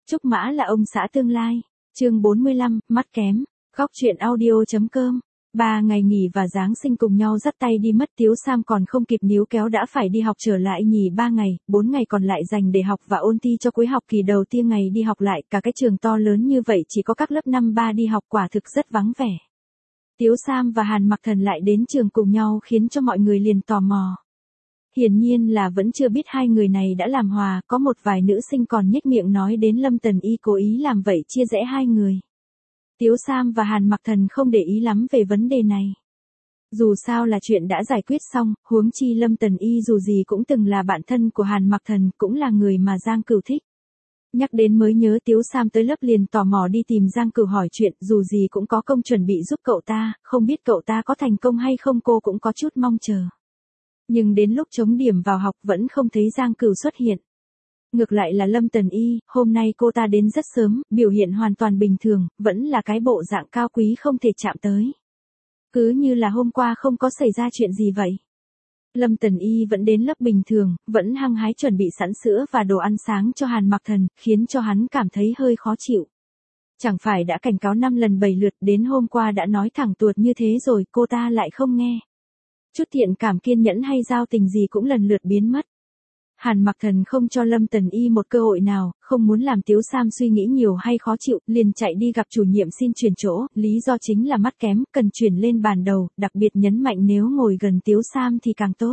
Trúc Mã là ông xã tương lai. Chương 45, mắt kém. Góc truyện audio.com. 3 ngày nghỉ và Giáng sinh cùng nhau dắt tay đi mất, Tiếu Sam còn không kịp níu kéo đã phải đi học trở lại nhỉ. 3 ngày, 4 ngày còn lại dành để học và ôn thi cho cuối học kỳ đầu tiên. Ngày đi học lại, cả cái trường to lớn như vậy chỉ có các lớp năm 3 đi học, quả thực rất vắng vẻ. Tiếu Sam và Hàn Mặc Thần lại đến trường cùng nhau khiến cho mọi người liền tò mò. Hiển nhiên là vẫn chưa biết hai người này đã làm hòa, có một vài nữ sinh còn nhếch miệng nói đến Lâm Tần Y cố ý làm vậy chia rẽ hai người. Tiếu Sam và Hàn Mặc Thần không để ý lắm về vấn đề này. Dù sao là chuyện đã giải quyết xong, huống chi Lâm Tần Y dù gì cũng từng là bạn thân của Hàn Mặc Thần, cũng là người mà Giang Cửu thích. Nhắc đến mới nhớ, Tiếu Sam tới lớp liền tò mò đi tìm Giang Cửu hỏi chuyện, dù gì cũng có công chuẩn bị giúp cậu ta, không biết cậu ta có thành công hay không cô cũng có chút mong chờ. Nhưng đến lúc chấm điểm vào học vẫn không thấy Giang Cửu xuất hiện. Ngược lại là Lâm Tần Y, hôm nay cô ta đến rất sớm, biểu hiện hoàn toàn bình thường, vẫn là cái bộ dạng cao quý không thể chạm tới. Cứ như là hôm qua không có xảy ra chuyện gì vậy. Lâm Tần Y vẫn đến lớp bình thường, vẫn hăng hái chuẩn bị sẵn sữa và đồ ăn sáng cho Hàn Mặc Thần, khiến cho hắn cảm thấy hơi khó chịu. Chẳng phải đã cảnh cáo 5 lần 7 lượt, đến hôm qua đã nói thẳng tuột như thế rồi, cô ta lại không nghe. Chút thiện cảm, kiên nhẫn hay giao tình gì cũng lần lượt biến mất. Hàn Mặc Thần không cho Lâm Tần Y một cơ hội nào, không muốn làm Tiếu Sam suy nghĩ nhiều hay khó chịu, liền chạy đi gặp chủ nhiệm xin chuyển chỗ, lý do chính là mắt kém, cần chuyển lên bàn đầu, đặc biệt nhấn mạnh nếu ngồi gần Tiếu Sam thì càng tốt.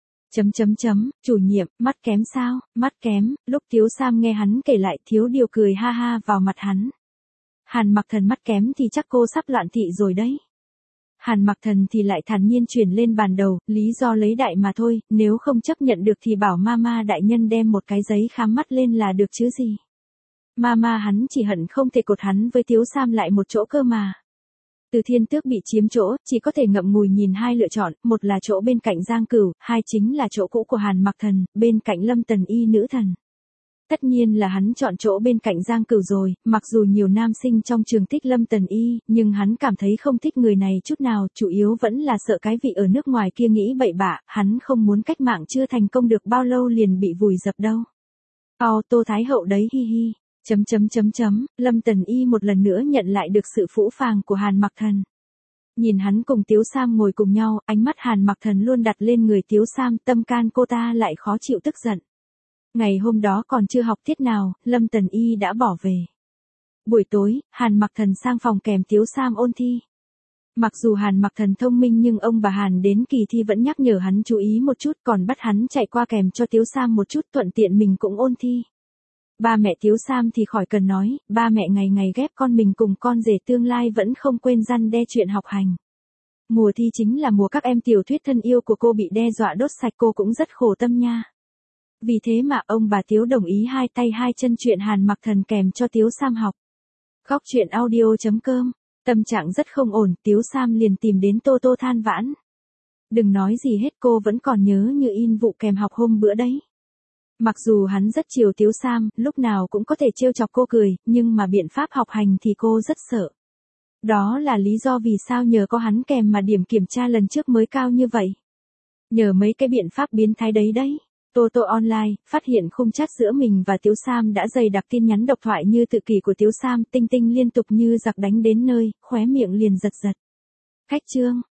Chủ nhiệm, mắt kém sao, mắt kém, lúc Tiếu Sam nghe hắn kể lại thiếu điều cười ha ha vào mặt hắn. Hàn Mặc Thần mắt kém thì chắc cô sắp loạn thị rồi đấy. Hàn Mặc Thần thì lại thản nhiên chuyển lên bàn đầu, lý do lấy đại mà thôi, nếu không chấp nhận được thì bảo mama đại nhân đem một cái giấy khám mắt lên là được chứ gì. Mama hắn chỉ hận không thể cột hắn với Tiếu Sam lại một chỗ cơ mà. Từ Thiên Tước bị chiếm chỗ, chỉ có thể ngậm ngùi nhìn hai lựa chọn, một là chỗ bên cạnh Giang Cửu, hai chính là chỗ cũ của Hàn Mặc Thần, bên cạnh Lâm Tần Y nữ thần. Tất nhiên là hắn chọn chỗ bên cạnh Giang Cửu rồi, mặc dù nhiều nam sinh trong trường thích Lâm Tần Y, nhưng hắn cảm thấy không thích người này chút nào, chủ yếu vẫn là sợ cái vị ở nước ngoài kia nghĩ bậy bạ, hắn không muốn cách mạng chưa thành công được bao lâu liền bị vùi dập đâu. Tô Thái Hậu đấy hi hi. Lâm Tần Y một lần nữa nhận lại được sự phũ phàng của Hàn Mặc Thần. Nhìn hắn cùng Tiếu Sam ngồi cùng nhau, ánh mắt Hàn Mặc Thần luôn đặt lên người Tiếu Sam, tâm can cô ta lại khó chịu tức giận. Ngày hôm đó còn chưa học tiết nào, Lâm Tần Y đã bỏ về. Buổi tối, Hàn Mặc Thần sang phòng kèm Tiếu Sam ôn thi. Mặc dù Hàn Mặc Thần thông minh nhưng ông bà Hàn đến kỳ thi vẫn nhắc nhở hắn chú ý một chút, còn bắt hắn chạy qua kèm cho Tiếu Sam một chút, thuận tiện mình cũng ôn thi. Ba mẹ Tiếu Sam thì khỏi cần nói, ba mẹ ngày ngày ghép con mình cùng con rể tương lai vẫn không quên răn đe chuyện học hành. Mùa thi chính là mùa các em tiểu thuyết thân yêu của cô bị đe dọa đốt sạch, cô cũng rất khổ tâm nha. Vì thế mà ông bà Tiếu đồng ý hai tay hai chân chuyện Hàn Mặc Thần kèm cho Tiếu Sam học. Góc truyện audio.com. Tâm trạng rất không ổn, Tiếu Sam liền tìm đến Tô than vãn. Đừng nói gì hết, cô vẫn còn nhớ như in vụ kèm học hôm bữa đấy. Mặc dù hắn rất chiều Tiếu Sam, lúc nào cũng có thể trêu chọc cô cười, nhưng mà biện pháp học hành thì cô rất sợ. Đó là lý do vì sao nhờ có hắn kèm mà điểm kiểm tra lần trước mới cao như vậy. Nhờ mấy cái biện pháp biến thái đấy. Tô online, phát hiện khung chat giữa mình và Tiếu Sam đã dày đặc tin nhắn độc thoại như tự kỷ của Tiếu Sam, tinh tinh liên tục như giặc đánh đến nơi, khóe miệng liền giật. Khách trương,